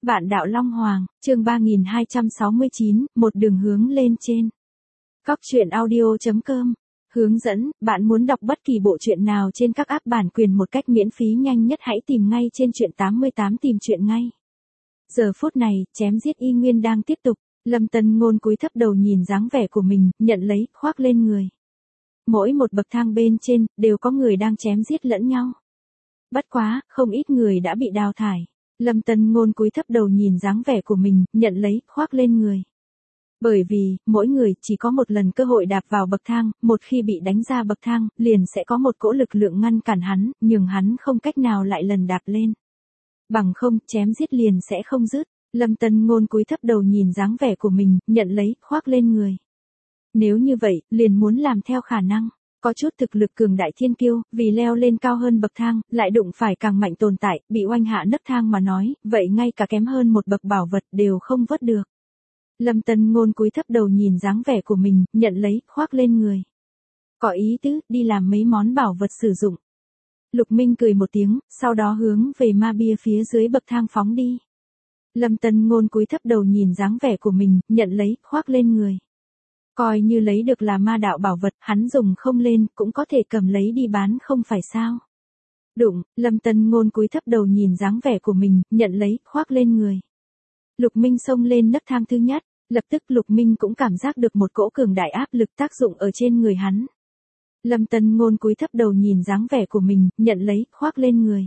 Vạn đạo Long Hoàng, chương 3269, một đường hướng lên trên. Cóc truyện audio.com. Hướng dẫn, bạn muốn đọc bất kỳ bộ truyện nào trên các app bản quyền một cách miễn phí nhanh nhất hãy tìm ngay trên truyện 88 tìm truyện ngay. Giờ phút này, chém giết y nguyên đang tiếp tục, Lâm Tân Ngôn cúi thấp đầu nhìn dáng vẻ của mình, nhận lấy, khoác lên người. Mỗi một bậc thang bên trên, đều có người đang chém giết lẫn nhau. Bất quá, không ít người đã bị đào thải. Lâm Tân Ngôn cúi thấp đầu nhìn dáng vẻ của mình, nhận lấy, khoác lên người. Bởi vì, mỗi người chỉ có một lần cơ hội đạp vào bậc thang, một khi bị đánh ra bậc thang, liền sẽ có một cỗ lực lượng ngăn cản hắn, nhường hắn không cách nào lại lần đạp lên. Bằng không, chém giết liền sẽ không dứt. Lâm Tân Ngôn cúi thấp đầu nhìn dáng vẻ của mình, nhận lấy, khoác lên người. Nếu như vậy, liền muốn làm theo khả năng. Có chút thực lực cường đại thiên kiêu, vì leo lên cao hơn bậc thang, lại đụng phải càng mạnh tồn tại, bị oanh hạ nấc thang mà nói, vậy ngay cả kém hơn một bậc bảo vật đều không vớt được. Lâm Tân Ngôn cúi thấp đầu nhìn dáng vẻ của mình, nhận lấy, khoác lên người. Có ý tứ, đi làm mấy món bảo vật sử dụng. Lục Minh cười một tiếng, sau đó hướng về ma bia phía dưới bậc thang phóng đi. Lâm Tân Ngôn cúi thấp đầu nhìn dáng vẻ của mình, nhận lấy, khoác lên người. Coi như lấy được là ma đạo bảo vật, hắn dùng không lên, cũng có thể cầm lấy đi bán không phải sao. Đụng, Lâm Tân Ngôn cúi thấp đầu nhìn dáng vẻ của mình, nhận lấy, khoác lên người. Lục Minh xông lên nấc thang thứ nhất, lập tức Lục Minh cũng cảm giác được một cỗ cường đại áp lực tác dụng ở trên người hắn. Lâm Tân Ngôn cúi thấp đầu nhìn dáng vẻ của mình, nhận lấy, khoác lên người.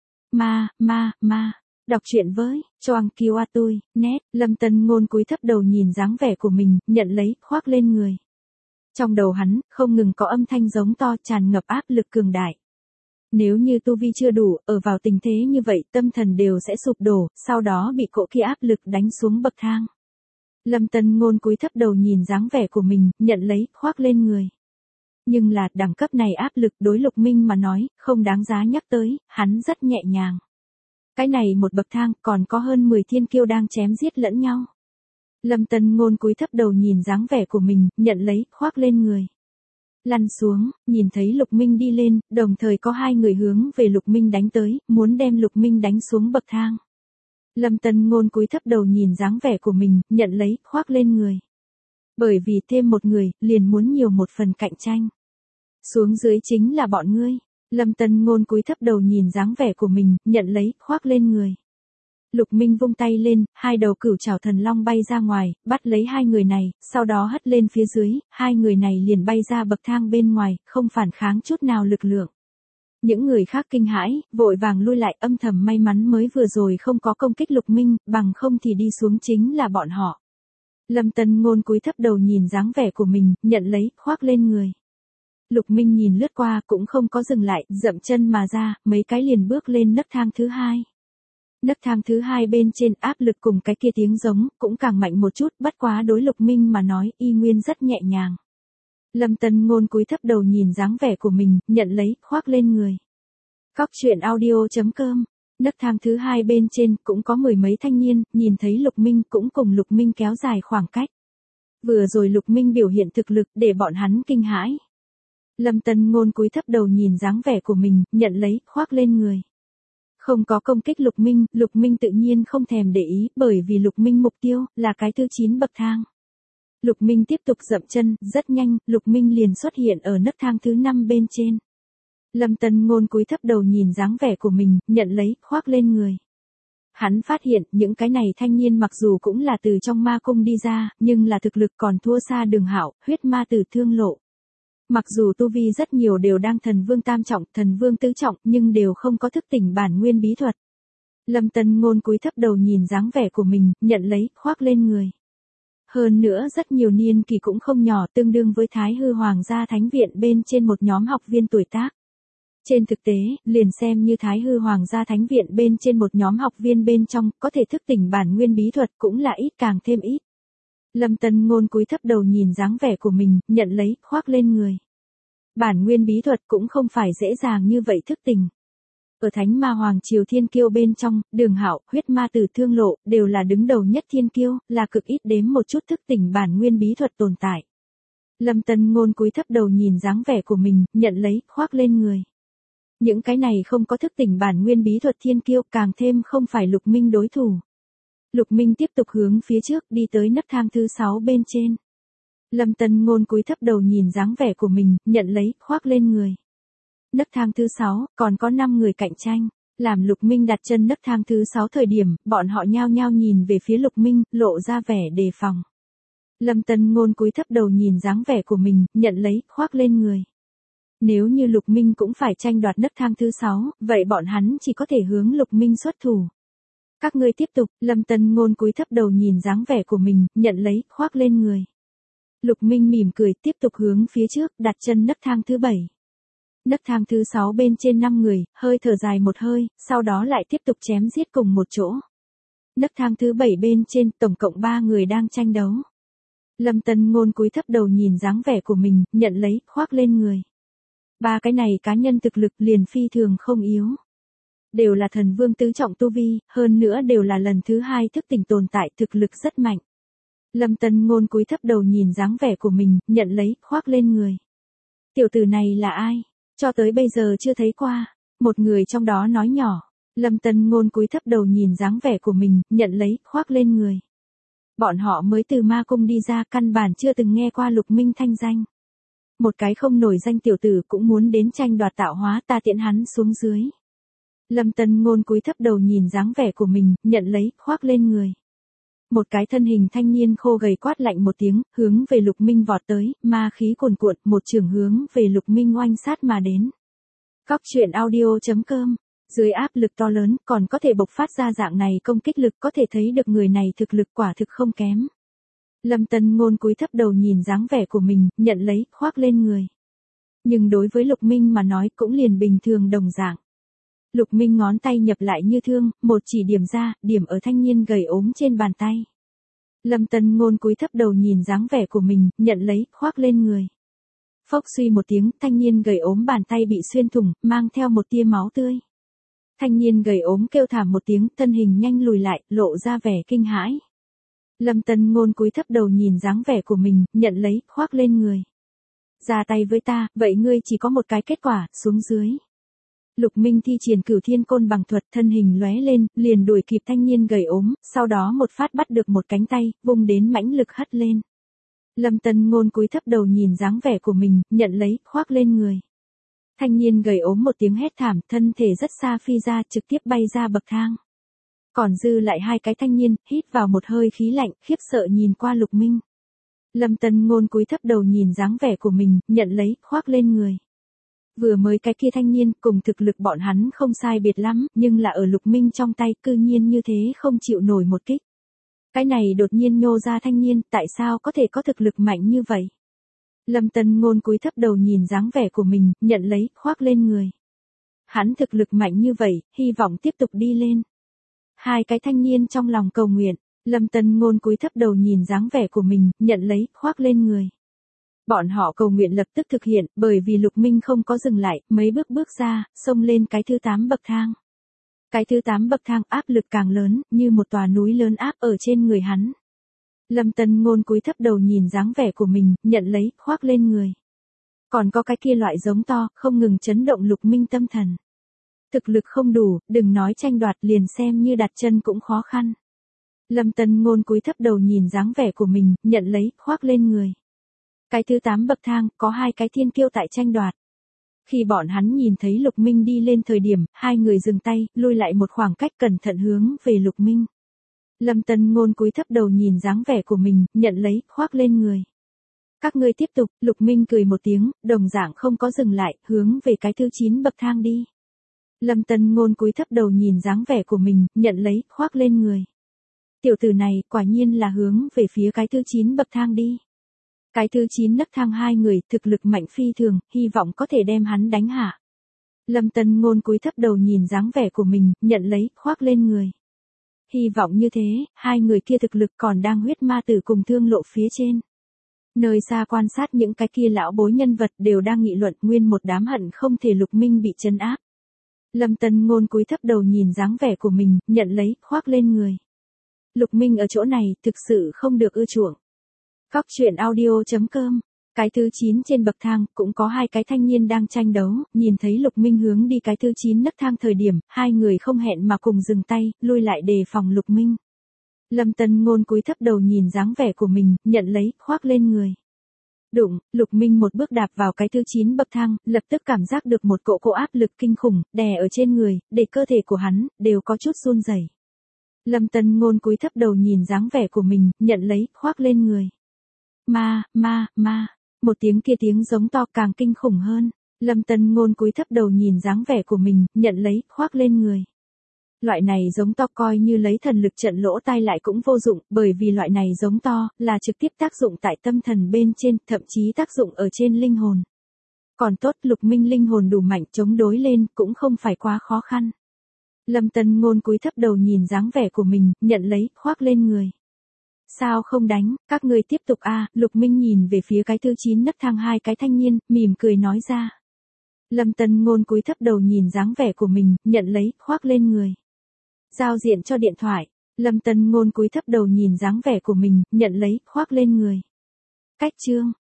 Ma. Đọc truyện với, Choang Kiwa Tui, net, Lâm Tân Ngôn cúi thấp đầu nhìn dáng vẻ của mình, nhận lấy, khoác lên người. Trong đầu hắn, không ngừng có âm thanh giống to tràn ngập áp lực cường đại. Nếu như tu vi chưa đủ, ở vào tình thế như vậy, tâm thần đều sẽ sụp đổ, sau đó bị cỗ kia áp lực đánh xuống bậc thang. Lâm Tân Ngôn cúi thấp đầu nhìn dáng vẻ của mình, nhận lấy, khoác lên người. Nhưng là, đẳng cấp này áp lực đối Lục Minh mà nói, không đáng giá nhắc tới, hắn rất nhẹ nhàng. Cái này một bậc thang, còn có hơn 10 thiên kiêu đang chém giết lẫn nhau. Lâm Tân Ngôn cúi thấp đầu nhìn dáng vẻ của mình, nhận lấy, khoác lên người. Lăn xuống, nhìn thấy Lục Minh đi lên, đồng thời có hai người hướng về Lục Minh đánh tới, muốn đem Lục Minh đánh xuống bậc thang. Lâm Tân Ngôn cúi thấp đầu nhìn dáng vẻ của mình, nhận lấy, khoác lên người. Bởi vì thêm một người, liền muốn nhiều một phần cạnh tranh. Xuống dưới chính là bọn ngươi. Lâm Tân Ngôn cúi thấp đầu nhìn dáng vẻ của mình, nhận lấy, khoác lên người. Lục Minh vung tay lên, hai đầu cửu trảo thần long bay ra ngoài, bắt lấy hai người này, sau đó hất lên phía dưới, hai người này liền bay ra bậc thang bên ngoài, không phản kháng chút nào lực lượng. Những người khác kinh hãi, vội vàng lui lại, âm thầm may mắn mới vừa rồi không có công kích Lục Minh, bằng không thì đi xuống chính là bọn họ. Lâm Tân Ngôn cúi thấp đầu nhìn dáng vẻ của mình, nhận lấy, khoác lên người. Lục Minh nhìn lướt qua cũng không có dừng lại, dậm chân mà ra, mấy cái liền bước lên nấc thang thứ hai. Nấc thang thứ hai bên trên áp lực cùng cái kia tiếng giống, cũng càng mạnh một chút, bất quá đối Lục Minh mà nói, y nguyên rất nhẹ nhàng. Lâm Tân Ngôn cúi thấp đầu nhìn dáng vẻ của mình, nhận lấy, khoác lên người. Cóc truyện audio.com. Nấc thang thứ hai bên trên, cũng có mười mấy thanh niên, nhìn thấy Lục Minh cũng cùng Lục Minh kéo dài khoảng cách. Vừa rồi Lục Minh biểu hiện thực lực để bọn hắn kinh hãi. Lâm Tân Ngôn cúi thấp đầu nhìn dáng vẻ của mình, nhận lấy, khoác lên người. Không có công kích Lục Minh tự nhiên không thèm để ý, bởi vì Lục Minh mục tiêu, là cái thứ 9 bậc thang. Lục Minh tiếp tục dậm chân, rất nhanh, Lục Minh liền xuất hiện ở nấc thang thứ 5 bên trên. Lâm Tân Ngôn cúi thấp đầu nhìn dáng vẻ của mình, nhận lấy, khoác lên người. Hắn phát hiện, những cái này thanh niên mặc dù cũng là từ trong ma cung đi ra, nhưng là thực lực còn thua xa Đường Hạo, huyết ma tử Thương Lộ. Mặc dù tu vi rất nhiều đều đang thần vương tam trọng, thần vương tứ trọng, nhưng đều không có thức tỉnh bản nguyên bí thuật. Lâm Tân Ngôn cúi thấp đầu nhìn dáng vẻ của mình, nhận lấy, khoác lên người. Hơn nữa rất nhiều niên kỳ cũng không nhỏ, tương đương với Thái Hư Hoàng gia thánh viện bên trên một nhóm học viên tuổi tác. Trên thực tế, liền xem như Thái Hư Hoàng gia thánh viện bên trên một nhóm học viên bên trong, có thể thức tỉnh bản nguyên bí thuật cũng là ít càng thêm ít. Lâm Tân Ngôn cúi thấp đầu nhìn dáng vẻ của mình, nhận lấy, khoác lên người. Bản nguyên bí thuật cũng không phải dễ dàng như vậy thức tỉnh. Ở Thánh Ma Hoàng triều thiên kiêu bên trong, Đường Hạo, huyết ma tử Thương Lộ, đều là đứng đầu nhất thiên kiêu, là cực ít đếm một chút thức tỉnh bản nguyên bí thuật tồn tại. Lâm Tân Ngôn cúi thấp đầu nhìn dáng vẻ của mình, nhận lấy, khoác lên người. Những cái này không có thức tỉnh bản nguyên bí thuật thiên kiêu, càng thêm không phải Lục Minh đối thủ. Lục Minh tiếp tục hướng phía trước đi tới nấc thang thứ 6 bên trên. Lâm Tân Ngôn cúi thấp đầu nhìn dáng vẻ của mình, nhận lấy, khoác lên người. Nấc thang thứ 6, còn có 5 người cạnh tranh. Làm Lục Minh đặt chân nấc thang thứ 6 thời điểm, bọn họ nhao nhao nhìn về phía Lục Minh, lộ ra vẻ đề phòng. Lâm Tân Ngôn cúi thấp đầu nhìn dáng vẻ của mình, nhận lấy, khoác lên người. Nếu như Lục Minh cũng phải tranh đoạt nấc thang thứ 6, vậy bọn hắn chỉ có thể hướng Lục Minh xuất thủ. Các ngươi tiếp tục, Lâm Tân Ngôn cúi thấp đầu nhìn dáng vẻ của mình, nhận lấy, khoác lên người. Lục Minh mỉm cười, tiếp tục hướng phía trước, đặt chân nấc thang thứ 7. Nấc thang thứ 6 bên trên 5 người, hơi thở dài một hơi, sau đó lại tiếp tục chém giết cùng một chỗ. Nấc thang thứ 7 bên trên, tổng cộng 3 người đang tranh đấu. Lâm Tân Ngôn cúi thấp đầu nhìn dáng vẻ của mình, nhận lấy, khoác lên người. 3 cái này cá nhân thực lực liền phi thường không yếu. Đều là thần vương tứ trọng tu vi, hơn nữa đều là lần thứ 2 thức tỉnh tồn tại, thực lực rất mạnh. Lâm Tân Ngôn cúi thấp đầu nhìn dáng vẻ của mình, nhận lấy, khoác lên người. Tiểu tử này là ai? Cho tới bây giờ chưa thấy qua. Một người trong đó nói nhỏ. Lâm Tân Ngôn cúi thấp đầu nhìn dáng vẻ của mình, nhận lấy, khoác lên người. Bọn họ mới từ ma cung đi ra, căn bản chưa từng nghe qua Lục Minh thanh danh. Một cái không nổi danh tiểu tử cũng muốn đến tranh đoạt tạo hóa, ta tiễn hắn xuống dưới. Lâm Tân Ngôn cúi thấp đầu nhìn dáng vẻ của mình, nhận lấy, khoác lên người. Một cái thân hình thanh niên khô gầy quát lạnh một tiếng, hướng về Lục Minh vọt tới, ma khí cuồn cuộn, một chưởng hướng về Lục Minh oanh sát mà đến. Cóc truyện audio.com, dưới áp lực to lớn, còn có thể bộc phát ra dạng này công kích lực, có thể thấy được người này thực lực quả thực không kém. Lâm Tân Ngôn cúi thấp đầu nhìn dáng vẻ của mình, nhận lấy, khoác lên người. Nhưng đối với Lục Minh mà nói cũng liền bình thường đồng dạng. Lục Minh ngón tay nhập lại như thương, một chỉ điểm ra, điểm ở thanh niên gầy ốm trên bàn tay. Lâm Tân Ngôn cúi thấp đầu nhìn dáng vẻ của mình, nhận lấy, khoác lên người. Phốc suy một tiếng, thanh niên gầy ốm bàn tay bị xuyên thủng, mang theo một tia máu tươi. Thanh niên gầy ốm kêu thảm một tiếng, thân hình nhanh lùi lại, lộ ra vẻ kinh hãi. Lâm Tân Ngôn cúi thấp đầu nhìn dáng vẻ của mình, nhận lấy, khoác lên người. Ra tay với ta, vậy ngươi chỉ có một cái kết quả, xuống dưới. Lục Minh thi triển Cửu Thiên Côn bằng thuật, thân hình lóe lên, liền đuổi kịp thanh niên gầy ốm, sau đó một phát bắt được một cánh tay, vung đến mãnh lực hất lên. Lâm Tân Ngôn cúi thấp đầu nhìn dáng vẻ của mình, nhận lấy, khoác lên người. Thanh niên gầy ốm một tiếng hét thảm, thân thể rất xa phi ra, trực tiếp bay ra bậc thang. Còn dư lại 2 cái thanh niên, hít vào một hơi khí lạnh, khiếp sợ nhìn qua Lục Minh. Lâm Tân Ngôn cúi thấp đầu nhìn dáng vẻ của mình, nhận lấy, khoác lên người. Vừa mới cái kia thanh niên, cùng thực lực bọn hắn không sai biệt lắm, nhưng là ở Lục Minh trong tay, cư nhiên như thế không chịu nổi một kích. Cái này đột nhiên nhô ra thanh niên, tại sao có thể có thực lực mạnh như vậy? Lâm Tân Ngôn cúi thấp đầu nhìn dáng vẻ của mình, nhận lấy, khoác lên người. Hắn thực lực mạnh như vậy, hy vọng tiếp tục đi lên. 2 cái thanh niên trong lòng cầu nguyện, Lâm Tân Ngôn cúi thấp đầu nhìn dáng vẻ của mình, nhận lấy, khoác lên người. Bọn họ cầu nguyện lập tức thực hiện, bởi vì Lục Minh không có dừng lại, mấy bước ra, xông lên cái thứ 8 bậc thang. Cái thứ 8 bậc thang áp lực càng lớn, như một tòa núi lớn áp ở trên người hắn. Lâm Tân Ngôn cúi thấp đầu nhìn dáng vẻ của mình, nhận lấy, khoác lên người. Còn có cái kia loại giống to, không ngừng chấn động Lục Minh tâm thần. Thực lực không đủ, đừng nói tranh đoạt, liền xem như đặt chân cũng khó khăn. Lâm Tân Ngôn cúi thấp đầu nhìn dáng vẻ của mình, nhận lấy, khoác lên người. Cái thứ 8 bậc thang, có 2 cái thiên kiêu tại tranh đoạt. Khi bọn hắn nhìn thấy Lục Minh đi lên thời điểm, 2 người dừng tay, lui lại một khoảng cách cẩn thận hướng về Lục Minh. Lâm Tân Ngôn cúi thấp đầu nhìn dáng vẻ của mình, nhận lấy, khoác lên người. Các ngươi tiếp tục, Lục Minh cười một tiếng, đồng dạng không có dừng lại, hướng về cái thứ 9 bậc thang đi. Lâm Tân Ngôn cúi thấp đầu nhìn dáng vẻ của mình, nhận lấy, khoác lên người. Tiểu tử này, quả nhiên là hướng về phía cái thứ 9 bậc thang đi. Cái thứ 9 nấc thang 2 người, thực lực mạnh phi thường, hy vọng có thể đem hắn đánh hạ. Lâm Tân Ngôn cúi thấp đầu nhìn dáng vẻ của mình, nhận lấy, khoác lên người. Hy vọng như thế, 2 người kia thực lực còn đang huyết ma tử cùng thương lộ phía trên. Nơi xa quan sát những cái kia lão bối nhân vật đều đang nghị luận, nguyên một đám hận không thể Lục Minh bị trấn áp. Lâm Tân Ngôn cúi thấp đầu nhìn dáng vẻ của mình, nhận lấy, khoác lên người. Lục Minh ở chỗ này, thực sự không được ưa chuộng. Cóc truyện audio.com, cái thứ 9 trên bậc thang, cũng có 2 cái thanh niên đang tranh đấu, nhìn thấy Lục Minh hướng đi cái thứ 9 nấc thang thời điểm, 2 người không hẹn mà cùng dừng tay, lui lại đề phòng Lục Minh. Lâm Tân Ngôn cúi thấp đầu nhìn dáng vẻ của mình, nhận lấy, khoác lên người. Đụng, Lục Minh một bước đạp vào cái thứ 9 bậc thang, lập tức cảm giác được một cỗ áp lực kinh khủng, đè ở trên người, để cơ thể của hắn, đều có chút run rẩy. Lâm Tân Ngôn cúi thấp đầu nhìn dáng vẻ của mình, nhận lấy, khoác lên người. Ma, một tiếng giống to càng kinh khủng hơn. Lâm Tân Ngôn cúi thấp đầu nhìn dáng vẻ của mình, nhận lấy, khoác lên người. Loại này giống to coi như lấy thần lực trận lỗ tai lại cũng vô dụng, bởi vì loại này giống to, là trực tiếp tác dụng tại tâm thần bên trên, thậm chí tác dụng ở trên linh hồn. Còn tốt Lục Minh linh hồn đủ mạnh chống đối lên, cũng không phải quá khó khăn. Lâm Tân Ngôn cúi thấp đầu nhìn dáng vẻ của mình, nhận lấy, khoác lên người. Sao không đánh, các ngươi tiếp tục a. Lục Minh nhìn về phía cái thứ 9 nấc thang hai cái thanh niên, mỉm cười nói ra. Lâm Tân Ngôn cúi thấp đầu nhìn dáng vẻ của mình, nhận lấy, khoác lên người. Giao diện cho điện thoại. Lâm Tân Ngôn cúi thấp đầu nhìn dáng vẻ của mình, nhận lấy, khoác lên người. Cách chương.